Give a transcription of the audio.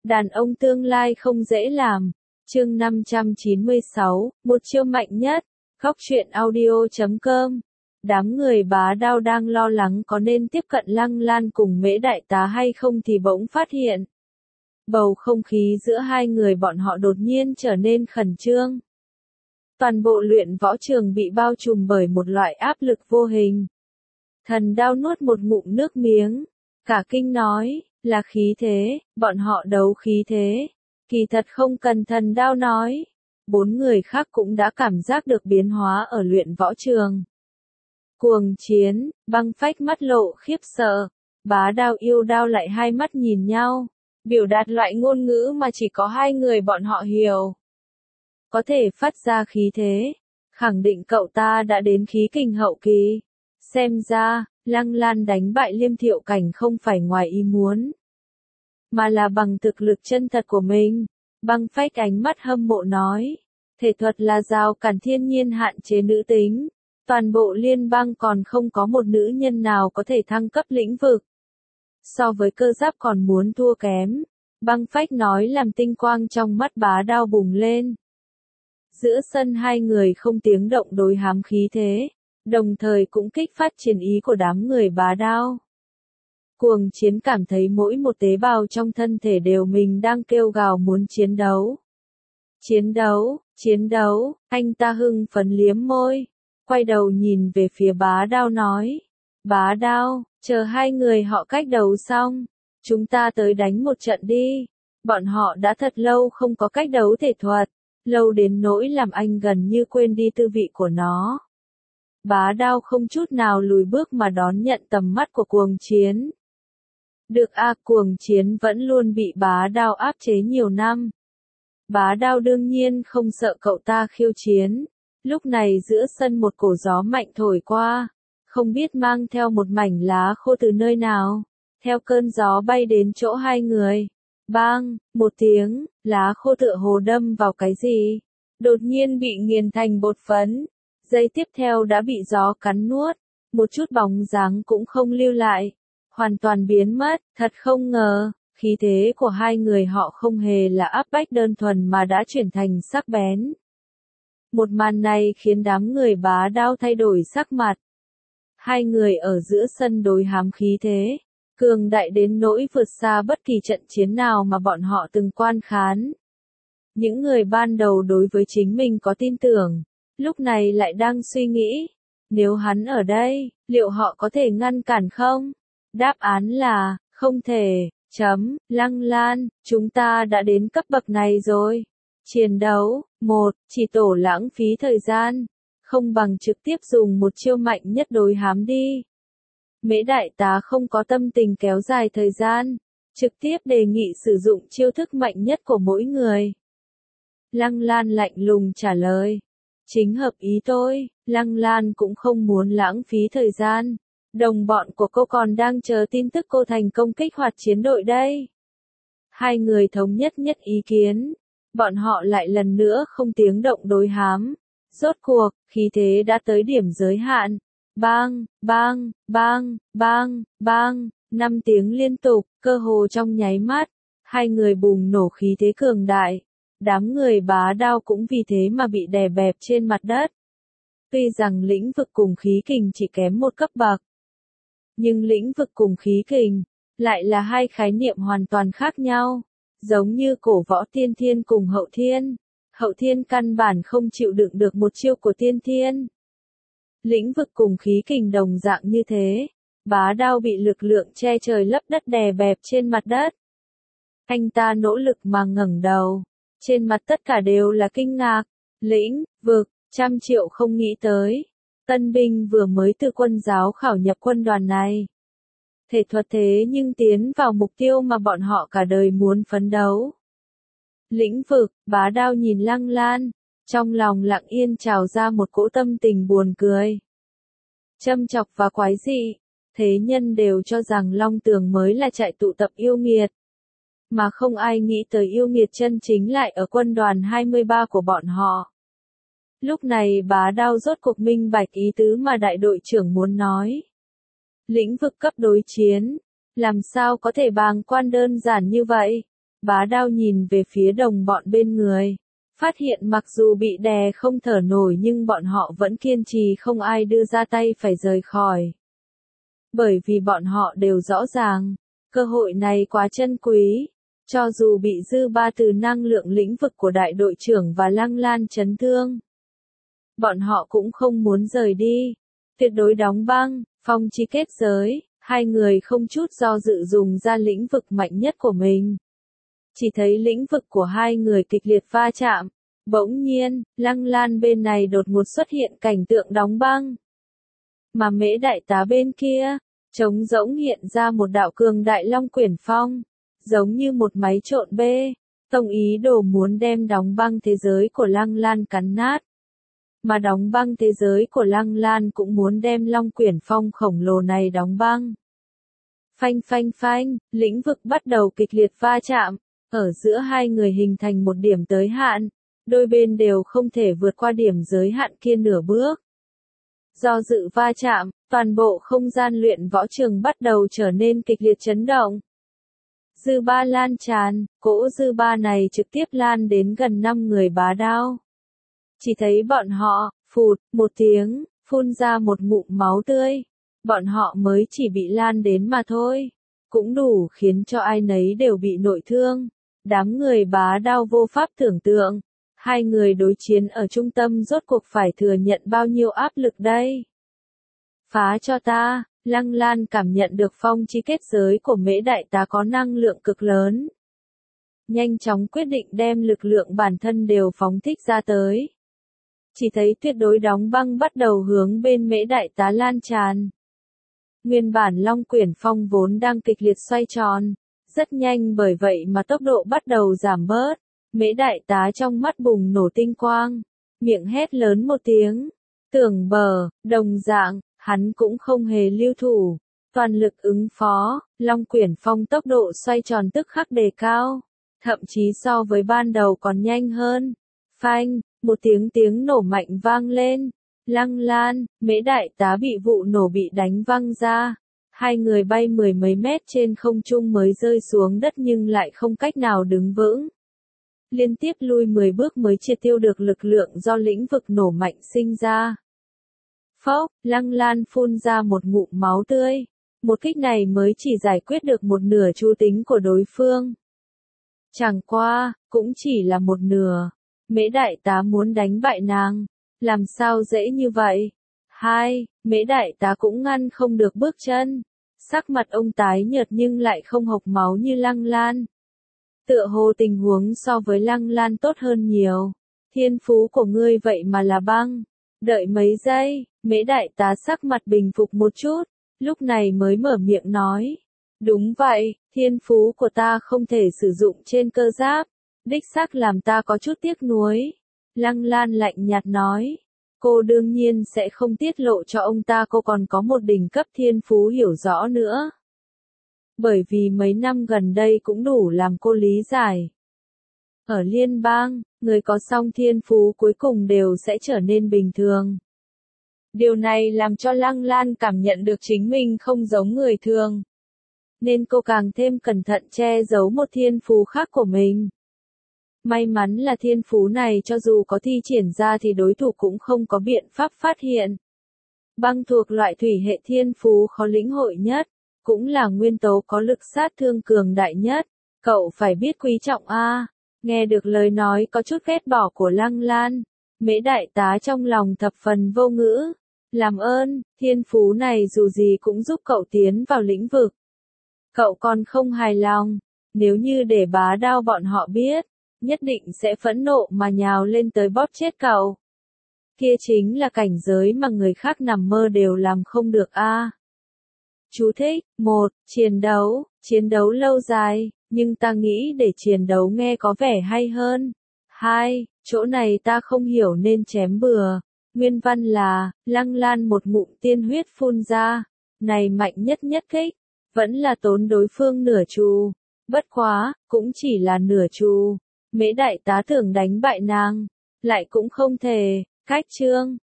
Đàn ông tương lai không dễ làm. Chương 596, một chiêu mạnh nhất. Góc truyện audio.com. Đám người Bá Đao đang lo lắng có nên tiếp cận Lăng Lan cùng Mễ Đại Tá hay không thì bỗng phát hiện. Bầu không khí giữa hai người bọn họ đột nhiên trở nên khẩn trương. Toàn bộ luyện võ trường bị bao trùm bởi một loại áp lực vô hình. Thần Đao nuốt một ngụm nước miếng, cả kinh nói, là khí thế, bọn họ đấu khí thế. Kỳ thật không cần Thần Đao nói. 4 người khác cũng đã cảm giác được biến hóa ở luyện võ trường. Cuồng chiến, Băng Phách mắt lộ khiếp sợ. Bá Đao yêu Đao lại hai mắt nhìn nhau. Biểu đạt loại ngôn ngữ mà chỉ có hai người bọn họ hiểu. Có thể phát ra khí thế. Khẳng định cậu ta đã đến khí kình hậu kỳ. Xem ra, Lăng Lan đánh bại Liêm Thiệu Cảnh không phải ngoài ý muốn. Mà là bằng thực lực chân thật của mình. Băng Phách ánh mắt hâm mộ nói. Thể thuật là rào cản thiên nhiên hạn chế nữ tính. Toàn bộ liên bang còn không có một nữ nhân nào có thể thăng cấp lĩnh vực. So với cơ giáp còn muốn thua kém. Băng Phách nói làm tinh quang trong mắt Bá Đao bùng lên. Giữa sân hai người không tiếng động đối hám khí thế. Đồng thời cũng kích phát chiến ý của đám người Bá Đao. Cuồng chiến cảm thấy mỗi một tế bào trong thân thể đều mình đang kêu gào muốn chiến đấu. Chiến đấu, chiến đấu, anh ta hưng phấn liếm môi. Quay đầu nhìn về phía Bá Đao nói. Bá Đao, chờ hai người họ cách đấu xong. Chúng ta tới đánh một trận đi. Bọn họ đã thật lâu không có cách đấu thể thuật. Lâu đến nỗi làm anh gần như quên đi tư vị của nó. Bá Đao không chút nào lùi bước mà đón nhận tầm mắt của cuồng chiến. Được cuồng chiến vẫn luôn bị Bá Đao áp chế nhiều năm. Bá Đao đương nhiên không sợ cậu ta khiêu chiến. Lúc này giữa sân một cổ gió mạnh thổi qua. Không biết mang theo một mảnh lá khô từ nơi nào. Theo cơn gió bay đến chỗ hai người. Bang, một tiếng, lá khô tựa hồ đâm vào cái gì. Đột nhiên bị nghiền thành bột phấn. Giây tiếp theo đã bị gió cắn nuốt. Một chút bóng dáng cũng không lưu lại. Hoàn toàn biến mất, thật không ngờ. Khí thế của hai người họ không hề là áp bách đơn thuần mà đã chuyển thành sắc bén. Một màn này khiến đám người Bá Đao thay đổi sắc mặt. Hai người ở giữa sân đối hám khí thế. Cường đại đến nỗi vượt xa bất kỳ trận chiến nào mà bọn họ từng quan khán. Những người ban đầu đối với chính mình có tin tưởng. Lúc này lại đang suy nghĩ. Nếu hắn ở đây, liệu họ có thể ngăn cản không? Đáp án là, không thể. Lăng Lan, chúng ta đã đến cấp bậc này rồi. Chiến đấu, chỉ tổ lãng phí thời gian. Không bằng trực tiếp dùng một chiêu mạnh nhất đối hám đi. Mễ Đại Tá không có tâm tình kéo dài thời gian. Trực tiếp đề nghị sử dụng chiêu thức mạnh nhất của mỗi người. Lăng Lan lạnh lùng trả lời. Chính hợp ý tôi, Lăng Lan cũng không muốn lãng phí thời gian. Đồng bọn của cô còn đang chờ tin tức cô thành công kích hoạt chiến đội đây. Hai người thống nhất ý kiến. Bọn họ lại lần nữa không tiếng động đối hám. Rốt cuộc, khí thế đã tới điểm giới hạn. Bang, bang, bang, bang, bang, 5 tiếng liên tục, cơ hồ trong nháy mắt. Hai người bùng nổ khí thế cường đại. Đám người Bá Đao cũng vì thế mà bị đè bẹp trên mặt đất. Tuy rằng lĩnh vực cùng khí kình chỉ kém một cấp bậc. Nhưng lĩnh vực cùng khí kình, lại là hai khái niệm hoàn toàn khác nhau. Giống như cổ võ tiên thiên cùng hậu thiên. Hậu thiên căn bản không chịu đựng được một chiêu của tiên thiên. Lĩnh vực cùng khí kình đồng dạng như thế. Bá Đao bị lực lượng che trời lấp đất đè bẹp trên mặt đất. Anh ta nỗ lực mà ngẩng đầu. Trên mặt tất cả đều là kinh ngạc. Lĩnh vực, 100 triệu không nghĩ tới. Tân binh vừa mới từ quân giáo khảo nhập quân đoàn này. Thể thuật thế nhưng tiến vào mục tiêu mà bọn họ cả đời muốn phấn đấu. Lĩnh vực, Bá Đao nhìn Lăng Lan. Trong lòng lặng yên trào ra một cỗ tâm tình buồn cười. Châm chọc và quái dị. Thế nhân đều cho rằng Long Tường mới là trại tụ tập yêu nghiệt. Mà không ai nghĩ tới yêu nghiệt chân chính lại ở quân đoàn 23 của bọn họ. Lúc này Bá Đao rốt cuộc minh bạch ý tứ mà đại đội trưởng muốn nói. Lĩnh vực cấp đối chiến. Làm sao có thể bàng quan đơn giản như vậy? Bá Đao nhìn về phía đồng bọn bên người. Phát hiện mặc dù bị đè không thở nổi nhưng bọn họ vẫn kiên trì không ai đưa ra tay phải rời khỏi. Bởi vì bọn họ đều rõ ràng, cơ hội này quá chân quý. Cho dù bị dư ba từ năng lượng lĩnh vực của đại đội trưởng và Lăng Lan chấn thương, bọn họ cũng không muốn rời đi. Tuyệt đối đóng băng, phong chi kết giới, hai người không chút do dự dùng ra lĩnh vực mạnh nhất của mình. Chỉ thấy lĩnh vực của hai người kịch liệt va chạm. Bỗng nhiên, Lăng Lan bên này đột ngột xuất hiện cảnh tượng đóng băng. Mà Mễ đại tá bên kia, trống rỗng hiện ra một đạo cường đại long quyển phong, giống như một máy trộn bê, tông ý đồ muốn đem đóng băng thế giới của Lăng Lan cắn nát. Mà đóng băng thế giới của Lăng Lan cũng muốn đem long quyển phong khổng lồ này đóng băng. Phanh phanh phanh, lĩnh vực bắt đầu kịch liệt va chạm, ở giữa hai người hình thành một điểm tới hạn. Đôi bên đều không thể vượt qua điểm giới hạn kia nửa bước. Do dự va chạm, toàn bộ không gian luyện võ trường bắt đầu trở nên kịch liệt chấn động. Dư ba lan tràn, cỗ dư ba này trực tiếp lan đến gần 5 người Bá Đao. Chỉ thấy bọn họ, phụt, một tiếng, phun ra một ngụm máu tươi. Bọn họ mới chỉ bị lan đến mà thôi. Cũng đủ khiến cho ai nấy đều bị nội thương. Đám người Bá Đao vô pháp tưởng tượng. Hai người đối chiến ở trung tâm rốt cuộc phải thừa nhận bao nhiêu áp lực đây. Phá cho ta, Lăng Lan cảm nhận được phong chi kết giới của Mễ đại tá có năng lượng cực lớn. Nhanh chóng quyết định đem lực lượng bản thân đều phóng thích ra tới. Chỉ thấy tuyệt đối đóng băng bắt đầu hướng bên Mễ đại tá lan tràn. Nguyên bản long quyển phong vốn đang kịch liệt xoay tròn, rất nhanh bởi vậy mà tốc độ bắt đầu giảm bớt. Mễ đại tá trong mắt bùng nổ tinh quang, miệng hét lớn một tiếng, tưởng bờ, đồng dạng, hắn cũng không hề lưu thủ, toàn lực ứng phó, long quyển phong tốc độ xoay tròn tức khắc đề cao, thậm chí so với ban đầu còn nhanh hơn. Phanh, một tiếng nổ mạnh vang lên, Lăng Lan, Mễ đại tá bị vụ nổ bị đánh văng ra, hai người bay mười mấy mét trên không trung mới rơi xuống đất nhưng lại không cách nào đứng vững. Liên tiếp lui 10 bước mới triệt tiêu được lực lượng do lĩnh vực nổ mạnh sinh ra. Phốc, Lăng Lan phun ra một ngụm máu tươi. Một kích này mới chỉ giải quyết được một nửa chu tính của đối phương. Chẳng qua, cũng chỉ là một nửa. Mễ đại tá muốn đánh bại nàng. Làm sao dễ như vậy? Mễ đại tá cũng ngăn không được bước chân. Sắc mặt ông tái nhợt nhưng lại không hộc máu như Lăng Lan. Tựa hồ tình huống so với Lăng Lan tốt hơn nhiều. Thiên phú của ngươi vậy mà là băng. Đợi mấy giây, Mễ đại tá sắc mặt bình phục một chút, lúc này mới mở miệng nói. Đúng vậy, thiên phú của ta không thể sử dụng trên cơ giáp. Đích xác làm ta có chút tiếc nuối. Lăng Lan lạnh nhạt nói. Cô đương nhiên sẽ không tiết lộ cho ông ta cô còn có một đỉnh cấp thiên phú hiểu rõ nữa. Bởi vì mấy năm gần đây cũng đủ làm cô lý giải. Ở liên bang, người có song thiên phú cuối cùng đều sẽ trở nên bình thường. Điều này làm cho Lăng Lan cảm nhận được chính mình không giống người thường. Nên cô càng thêm cẩn thận che giấu một thiên phú khác của mình. May mắn là thiên phú này cho dù có thi triển ra thì đối thủ cũng không có biện pháp phát hiện. Băng thuộc loại thủy hệ thiên phú khó lĩnh hội nhất, cũng là nguyên tố có lực sát thương cường đại nhất. Cậu phải biết quý trọng a. Nghe được lời nói có chút ghét bỏ của Lăng Lan, Mễ đại tá trong lòng thập phần vô ngữ. Làm ơn, thiên phú này dù gì cũng giúp cậu tiến vào lĩnh vực. Cậu còn không hài lòng, nếu như để Bá Đao bọn họ biết, nhất định sẽ phẫn nộ mà nhào lên tới bóp chết cậu. Kia chính là cảnh giới mà người khác nằm mơ đều làm không được a. Chú thích, 1. Chiến đấu lâu dài, nhưng ta nghĩ để chiến đấu nghe có vẻ hay hơn. 2. Chỗ này ta không hiểu nên chém bừa. Nguyên văn là, Lăng Lan một ngụm tiên huyết phun ra. Này mạnh nhất kích, vẫn là tốn đối phương nửa chu. Bất quá, cũng chỉ là nửa chu. Mễ đại tá tưởng đánh bại nàng, lại cũng không thể. Cách chương